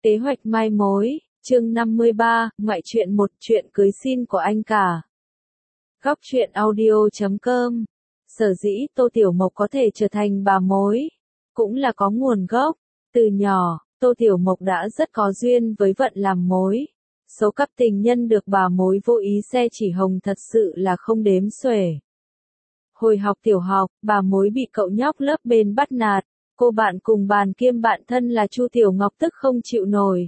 Kế hoạch mai mối, chương 53, ngoại truyện một chuyện cưới xin của anh cả. Góc truyện audio.com. Sở dĩ Tô Tiểu Mộc có thể trở thành bà mối, cũng là có nguồn gốc. Từ nhỏ, Tô Tiểu Mộc đã rất có duyên với vận làm mối. Số cặp tình nhân được bà mối vô ý xe chỉ hồng thật sự là không đếm xuể. Hồi học tiểu học, bà mối bị cậu nhóc lớp bên bắt nạt. Cô bạn cùng bàn kiêm bạn thân là Chu Tiểu Ngọc tức không chịu nổi.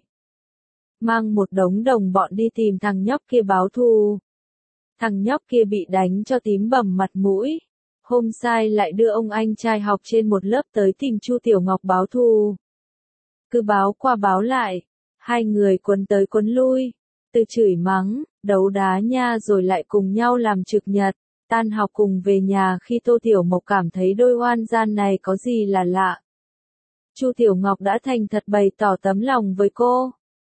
Mang một đống đồng bọn đi tìm thằng nhóc kia báo thù. Thằng nhóc kia bị đánh cho tím bầm mặt mũi. Hôm sai lại đưa ông anh trai học trên một lớp tới tìm Chu Tiểu Ngọc báo thù. Cứ báo qua báo lại, hai người quấn tới quấn lui, từ chửi mắng, đấu đá nha rồi lại cùng nhau làm trực nhật. Tan học cùng về nhà khi Tô Tiểu Mộc cảm thấy đôi oan gian này có gì là lạ. Chu Tiểu Ngọc đã thành thật bày tỏ tấm lòng với cô.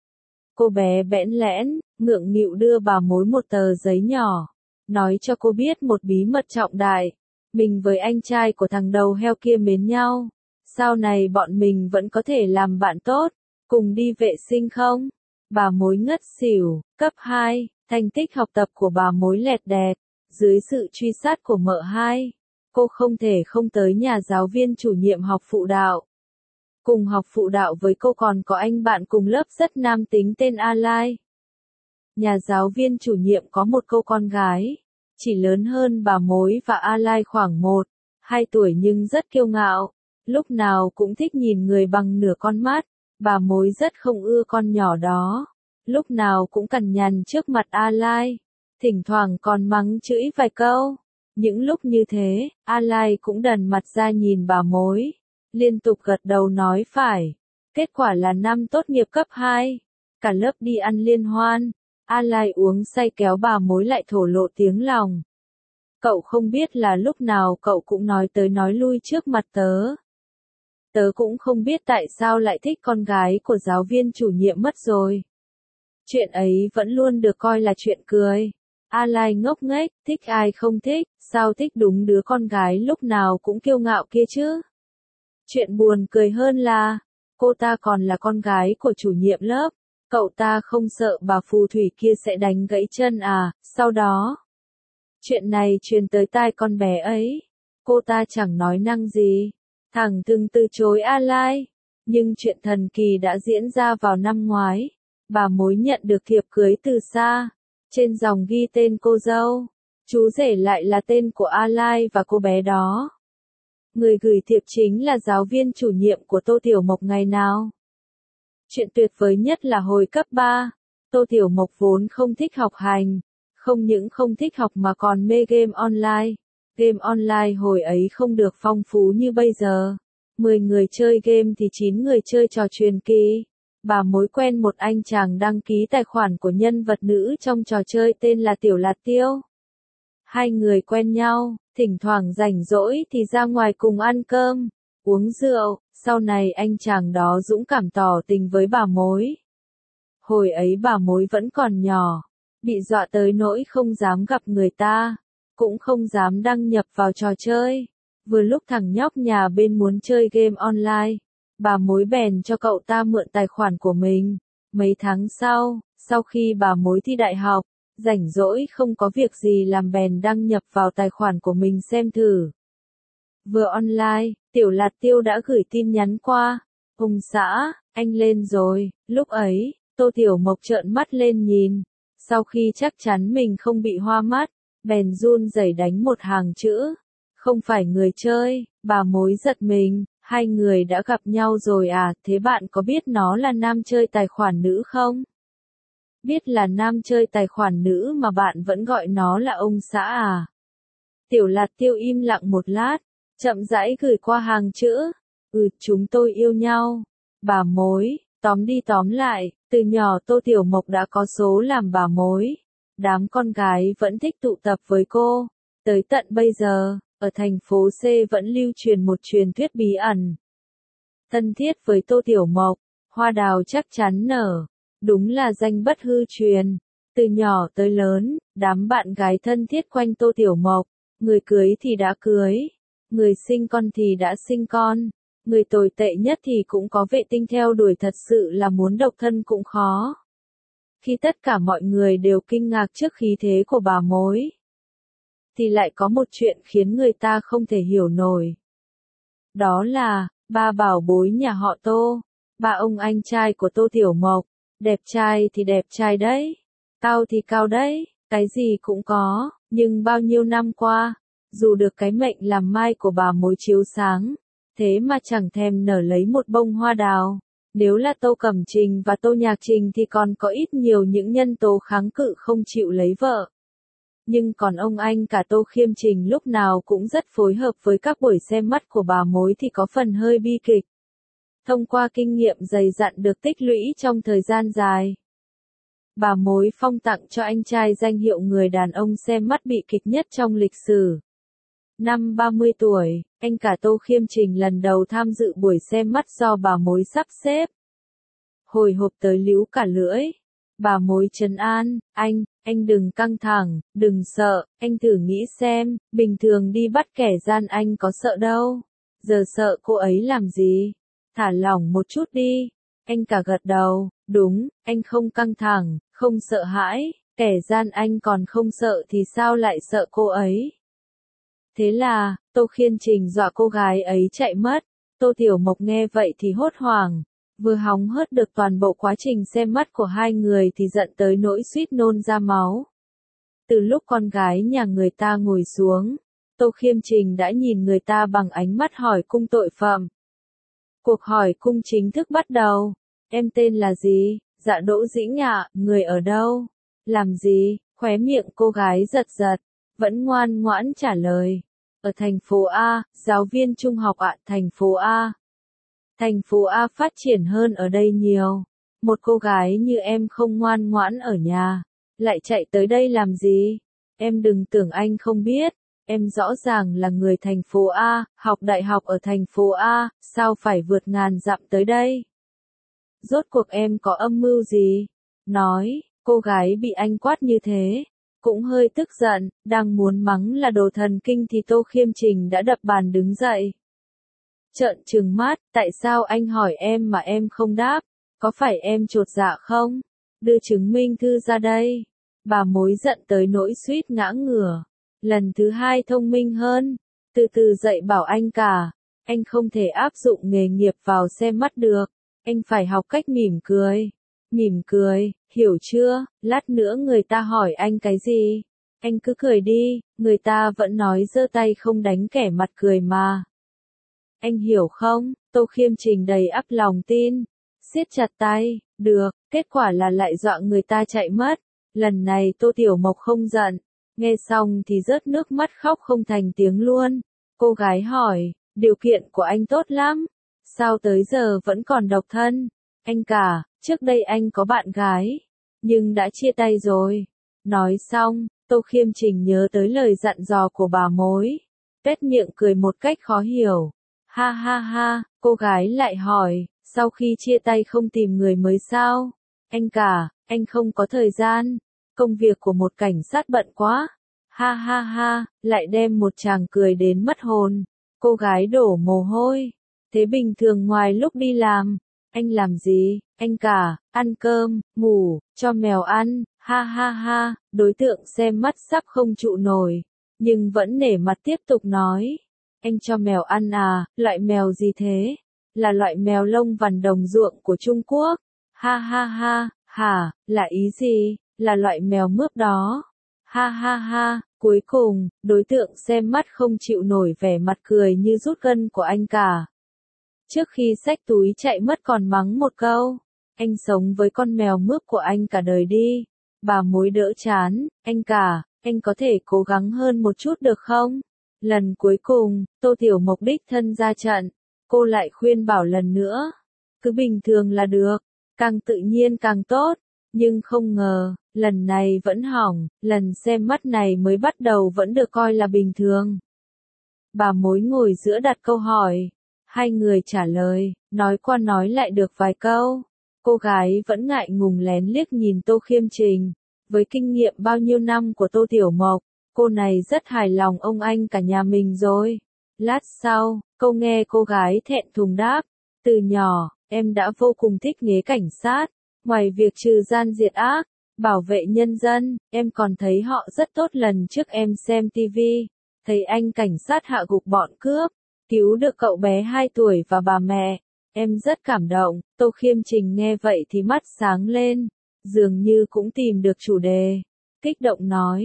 Cô bé bẽn lẽn, ngượng nghịu đưa bà mối một tờ giấy nhỏ, nói cho cô biết một bí mật trọng đại. Mình với anh trai của thằng đầu heo kia mến nhau. Sau này bọn mình vẫn có thể làm bạn tốt, cùng đi vệ sinh không? Bà mối ngất xỉu, cấp 2, thành tích học tập của bà mối lẹt đẹt. Dưới sự truy sát của mợ hai, cô không thể không tới nhà giáo viên chủ nhiệm học phụ đạo. Cùng học phụ đạo với cô còn có anh bạn cùng lớp rất nam tính tên A Lai. Nhà giáo viên chủ nhiệm có một cô con gái, chỉ lớn hơn bà mối và A Lai khoảng 1-2 tuổi nhưng rất kiêu ngạo, lúc nào cũng thích nhìn người bằng nửa con mắt. Bà mối rất không ưa con nhỏ đó, lúc nào cũng cằn nhằn trước mặt A Lai. Thỉnh thoảng còn mắng chửi vài câu. Những lúc như thế, A Lai cũng đần mặt ra nhìn bà mối, liên tục gật đầu nói phải. Kết quả là năm tốt nghiệp cấp 2, cả lớp đi ăn liên hoan. A Lai uống say kéo bà mối lại thổ lộ tiếng lòng. Cậu không biết là lúc nào cậu cũng nói tới nói lui trước mặt tớ. Tớ cũng không biết tại sao lại thích con gái của giáo viên chủ nhiệm mất rồi. Chuyện ấy vẫn luôn được coi là chuyện cười. A Lai ngốc nghếch, thích ai không thích, sao thích đúng đứa con gái lúc nào cũng kiêu ngạo kia chứ. Chuyện buồn cười hơn là, cô ta còn là con gái của chủ nhiệm lớp, cậu ta không sợ bà phù thủy kia sẽ đánh gãy chân à, sau đó. Chuyện này truyền tới tai con bé ấy, cô ta chẳng nói năng gì, thẳng thừng từ chối A Lai. Nhưng chuyện thần kỳ đã diễn ra vào năm ngoái, bà mối nhận được thiệp cưới từ xa. Trên dòng ghi tên cô dâu, chú rể lại là tên của A Lai và cô bé đó. Người gửi thiệp chính là giáo viên chủ nhiệm của Tô Tiểu Mộc ngày nào. Chuyện tuyệt vời nhất là hồi cấp 3, Tô Tiểu Mộc vốn không thích học hành, không những không thích học mà còn mê game online. Game online hồi ấy không được phong phú như bây giờ. 10 người chơi game thì 9 người chơi trò truyền kỳ. Bà mối quen một anh chàng đăng ký tài khoản của nhân vật nữ trong trò chơi tên là Tiểu Lạt Tiêu. Hai người quen nhau, thỉnh thoảng rảnh rỗi thì ra ngoài cùng ăn cơm, uống rượu, sau này anh chàng đó dũng cảm tỏ tình với bà mối. Hồi ấy bà mối vẫn còn nhỏ, bị dọa tới nỗi không dám gặp người ta, cũng không dám đăng nhập vào trò chơi. Vừa lúc thằng nhóc nhà bên muốn chơi game online, bà mối bèn cho cậu ta mượn tài khoản của mình. Mấy tháng sau khi bà mối thi đại học, rảnh rỗi không có việc gì làm bèn đăng nhập vào tài khoản của mình xem thử. Vừa online, Tiểu Lạt Tiêu đã gửi tin nhắn qua. Ông xã, anh lên rồi. Lúc ấy, Tô Tiểu Mộc trợn mắt lên nhìn. Sau khi chắc chắn mình không bị hoa mắt, bèn run rẩy đánh một hàng chữ. Không phải người chơi, bà mối giật mình. Hai người đã gặp nhau rồi à, thế bạn có biết nó là nam chơi tài khoản nữ không? Biết là nam chơi tài khoản nữ mà bạn vẫn gọi nó là ông xã à? Tiểu Lạt Tiêu im lặng một lát, chậm rãi gửi qua hàng chữ. Chúng tôi yêu nhau. Bà mối, tóm đi tóm lại, từ nhỏ Tô Tiểu Mộc đã có số làm bà mối. Đám con gái vẫn thích tụ tập với cô. Tới tận bây giờ, ở thành phố C vẫn lưu truyền một truyền thuyết bí ẩn. Thân thiết với Tô Tiểu Mộc, hoa đào chắc chắn nở. Đúng là danh bất hư truyền. Từ nhỏ tới lớn, đám bạn gái thân thiết quanh Tô Tiểu Mộc. Người cưới thì đã cưới, người sinh con thì đã sinh con. Người tồi tệ nhất thì cũng có vệ tinh theo đuổi, thật sự là muốn độc thân cũng khó. Khi tất cả mọi người đều kinh ngạc trước khí thế của bà mối, thì lại có một chuyện khiến người ta không thể hiểu nổi. Đó là, ba bảo bối nhà họ Tô, ba ông anh trai của Tô Tiểu Mộc, đẹp trai thì đẹp trai đấy, cao thì cao đấy, cái gì cũng có, nhưng bao nhiêu năm qua, dù được cái mệnh làm mai của bà mối chiếu sáng, thế mà chẳng thèm nở lấy một bông hoa đào. Nếu là Tô Cẩm Trình và Tô Nhạc Trình thì còn có ít nhiều những nhân tố kháng cự không chịu lấy vợ. Nhưng còn ông anh cả Tô Khiêm Trình lúc nào cũng rất phối hợp với các buổi xem mắt của bà mối thì có phần hơi bi kịch. Thông qua kinh nghiệm dày dặn được tích lũy trong thời gian dài, bà mối phong tặng cho anh trai danh hiệu người đàn ông xem mắt bị kịch nhất trong lịch sử. Năm 30 tuổi, anh cả Tô Khiêm Trình lần đầu tham dự buổi xem mắt do bà mối sắp xếp. Hồi hộp tới líu cả lưỡi. Bà mối trấn an, anh đừng căng thẳng, đừng sợ, anh thử nghĩ xem, bình thường đi bắt kẻ gian anh có sợ đâu. Giờ sợ cô ấy làm gì? Thả lỏng một chút đi. Anh cả gật đầu, đúng, anh không căng thẳng, không sợ hãi, kẻ gian anh còn không sợ thì sao lại sợ cô ấy? Thế là, Tô Khiêm Trình dọa cô gái ấy chạy mất. Tô Tiểu Mộc nghe vậy thì hốt hoảng. Vừa hóng hớt được toàn bộ quá trình xem mắt của hai người thì giận tới nỗi suýt nôn ra máu. Từ lúc con gái nhà người ta ngồi xuống, Tô Khiêm Trình đã nhìn người ta bằng ánh mắt hỏi cung tội phạm. Cuộc hỏi cung chính thức bắt đầu. Em tên là gì? Dạ Đỗ Dĩnh ạ, người ở đâu? Làm gì? Khóe miệng cô gái giật giật, vẫn ngoan ngoãn trả lời. Ở thành phố A, giáo viên trung học ạ, thành phố A. Thành phố A phát triển hơn ở đây nhiều. Một cô gái như em không ngoan ngoãn ở nhà, lại chạy tới đây làm gì? Em đừng tưởng anh không biết, em rõ ràng là người thành phố A, học đại học ở thành phố A, sao phải vượt ngàn dặm tới đây? Rốt cuộc em có âm mưu gì? Nói, cô gái bị anh quát như thế, cũng hơi tức giận, đang muốn mắng là đồ thần kinh thì Tô Khiêm Trình đã đập bàn đứng dậy. Trợn trừng mắt, tại sao anh hỏi em mà em không đáp? Có phải em chột dạ không? Đưa chứng minh thư ra đây. Bà mối giận tới nỗi suýt ngã ngửa. Lần thứ hai thông minh hơn. Từ từ dạy bảo anh cả. Anh không thể áp dụng nghề nghiệp vào xem mắt được. Anh phải học cách mỉm cười. Mỉm cười, hiểu chưa? Lát nữa người ta hỏi anh cái gì? Anh cứ cười đi, người ta vẫn nói giơ tay không đánh kẻ mặt cười mà. Anh hiểu không? Tô Khiêm Trình đầy ắp lòng tin. Siết chặt tay, được, kết quả là lại dọa người ta chạy mất. Lần này Tô Tiểu Mộc không giận. Nghe xong thì rớt nước mắt khóc không thành tiếng luôn. Cô gái hỏi, điều kiện của anh tốt lắm. Sao tới giờ vẫn còn độc thân? Anh cả, trước đây anh có bạn gái, nhưng đã chia tay rồi. Nói xong, Tô Khiêm Trình nhớ tới lời dặn dò của bà mối. Tuét miệng cười một cách khó hiểu. Ha ha ha, cô gái lại hỏi, sau khi chia tay không tìm người mới sao? Anh cả, anh không có thời gian. Công việc của một cảnh sát bận quá. Ha ha ha, lại đem một chàng cười đến mất hồn. Cô gái đổ mồ hôi. Thế bình thường ngoài lúc đi làm, anh làm gì? Anh cả, ăn cơm, ngủ, cho mèo ăn. Ha ha ha, đối tượng xem mắt sắp không trụ nổi, nhưng vẫn nể mặt tiếp tục nói. Anh cho mèo ăn à, loại mèo gì thế? Là loại mèo lông vằn đồng ruộng của Trung Quốc. Ha ha ha, hả, là ý gì? Là loại mèo mướp đó. Ha ha ha, cuối cùng, đối tượng xem mắt không chịu nổi vẻ mặt cười như rút gân của anh cả. Trước khi xách túi chạy mất còn mắng một câu. Anh sống với con mèo mướp của anh cả đời đi. Bà mối đỡ chán, anh cả, anh có thể cố gắng hơn một chút được không? Lần cuối cùng, Tô Tiểu Mộc đích thân ra trận. Cô lại khuyên bảo lần nữa. Cứ bình thường là được, càng tự nhiên càng tốt. Nhưng không ngờ, lần này vẫn hỏng, lần xem mắt này mới bắt đầu vẫn được coi là bình thường. Bà mối ngồi giữa đặt câu hỏi. Hai người trả lời, nói qua nói lại được vài câu. Cô gái vẫn ngại ngùng lén liếc nhìn Tô Khiêm Trình. Với kinh nghiệm bao nhiêu năm của Tô Tiểu Mộc, cô này rất hài lòng ông anh cả nhà mình rồi. Lát sau, câu nghe cô gái thẹn thùng đáp. Từ nhỏ, em đã vô cùng thích nghề cảnh sát. Ngoài việc trừ gian diệt ác, bảo vệ nhân dân, em còn thấy họ rất tốt. Lần trước em xem TV, thấy anh cảnh sát hạ gục bọn cướp, cứu được cậu bé 2 tuổi và bà mẹ. Em rất cảm động. Tô Khiêm Trình nghe vậy thì mắt sáng lên, dường như cũng tìm được chủ đề. Kích động nói,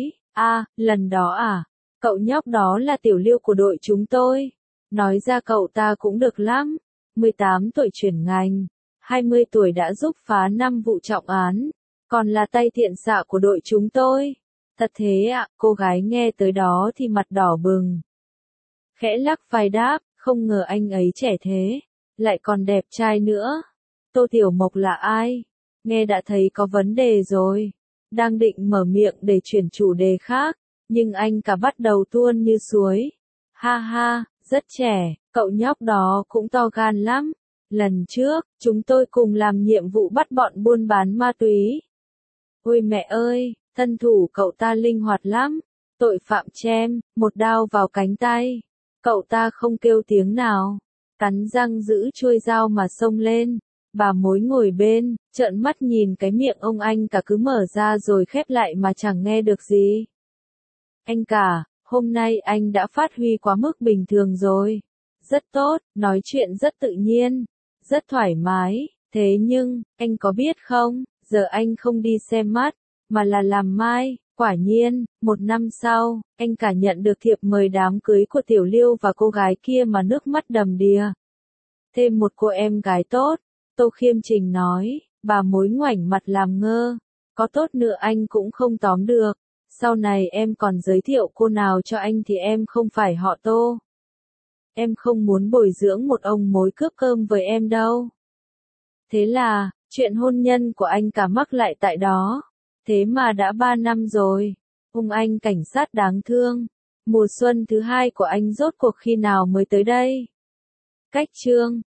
lần đó à, cậu nhóc đó là tiểu Liêu của đội chúng tôi. Nói ra cậu ta cũng được lắm. 18 tuổi chuyển ngành, 20 tuổi đã giúp phá 5 vụ trọng án, còn là tay thiện xạ của đội chúng tôi. Thật thế ạ, cô gái nghe tới đó thì mặt đỏ bừng. Khẽ lắc vai đáp, không ngờ anh ấy trẻ thế, lại còn đẹp trai nữa. Tô Tiểu Mộc là ai? Nghe đã thấy có vấn đề rồi. Đang định mở miệng để chuyển chủ đề khác, nhưng anh cả bắt đầu tuôn như suối. Ha ha, rất trẻ, cậu nhóc đó cũng to gan lắm. Lần trước, chúng tôi cùng làm nhiệm vụ bắt bọn buôn bán ma túy. Ôi mẹ ơi, thân thủ cậu ta linh hoạt lắm. Tội phạm chém, một đao vào cánh tay. Cậu ta không kêu tiếng nào, cắn răng giữ chuôi dao mà xông lên. Bà mối ngồi bên, trợn mắt nhìn cái miệng ông anh cả cứ mở ra rồi khép lại mà chẳng nghe được gì. Anh cả, hôm nay anh đã phát huy quá mức bình thường rồi. Rất tốt, nói chuyện rất tự nhiên, rất thoải mái. Thế nhưng, anh có biết không, giờ anh không đi xem mắt, mà là làm mai. Quả nhiên, 1 năm sau, anh cả nhận được thiệp mời đám cưới của Tiểu Liêu và cô gái kia mà nước mắt đầm đìa. Thêm một cô em gái tốt, Tô Khiêm Trình nói. Bà mối ngoảnh mặt làm ngơ. Có tốt nữa anh cũng không tóm được. Sau này em còn giới thiệu cô nào cho anh thì em không phải họ Tô. Em không muốn bồi dưỡng một ông mối cướp cơm với em đâu. Thế là, chuyện hôn nhân của anh cả mắc lại tại đó. Thế mà đã 3 năm rồi. Ông anh cảnh sát đáng thương. Mùa xuân thứ 2 của anh rốt cuộc khi nào mới tới đây? Cách chương